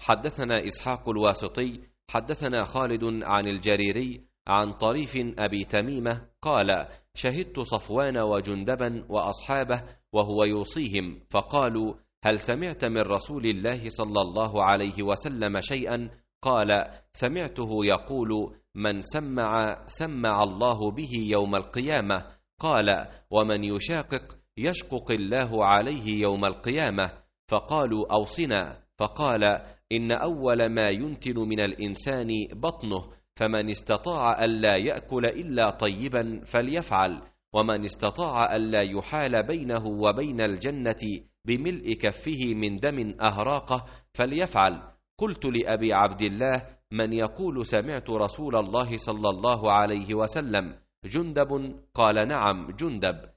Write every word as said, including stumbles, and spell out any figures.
حدثنا إسحاق الواسطي حدثنا خالد عن الجريري عن طريف أبي تميمة قال: شهدت صفوان وجندبا وأصحابه وهو يوصيهم، فقالوا: هل سمعت من رسول الله صلى الله عليه وسلم شيئا؟ قال: سمعته يقول: من سمع سمع الله به يوم القيامة. قال: ومن يشاقق يشقق الله عليه يوم القيامة. فقالوا: أوصنا. فقال: إن أول ما ينتن من الإنسان بطنه، فمن استطاع ألا يأكل إلا طيبا فليفعل، ومن استطاع ألا يحال بينه وبين الجنة بملء كفه من دم أهراقه فليفعل. قلت لأبي عبد الله: من يقول سمعت رسول الله صلى الله عليه وسلم؟ جندب؟ قال: نعم، جندب.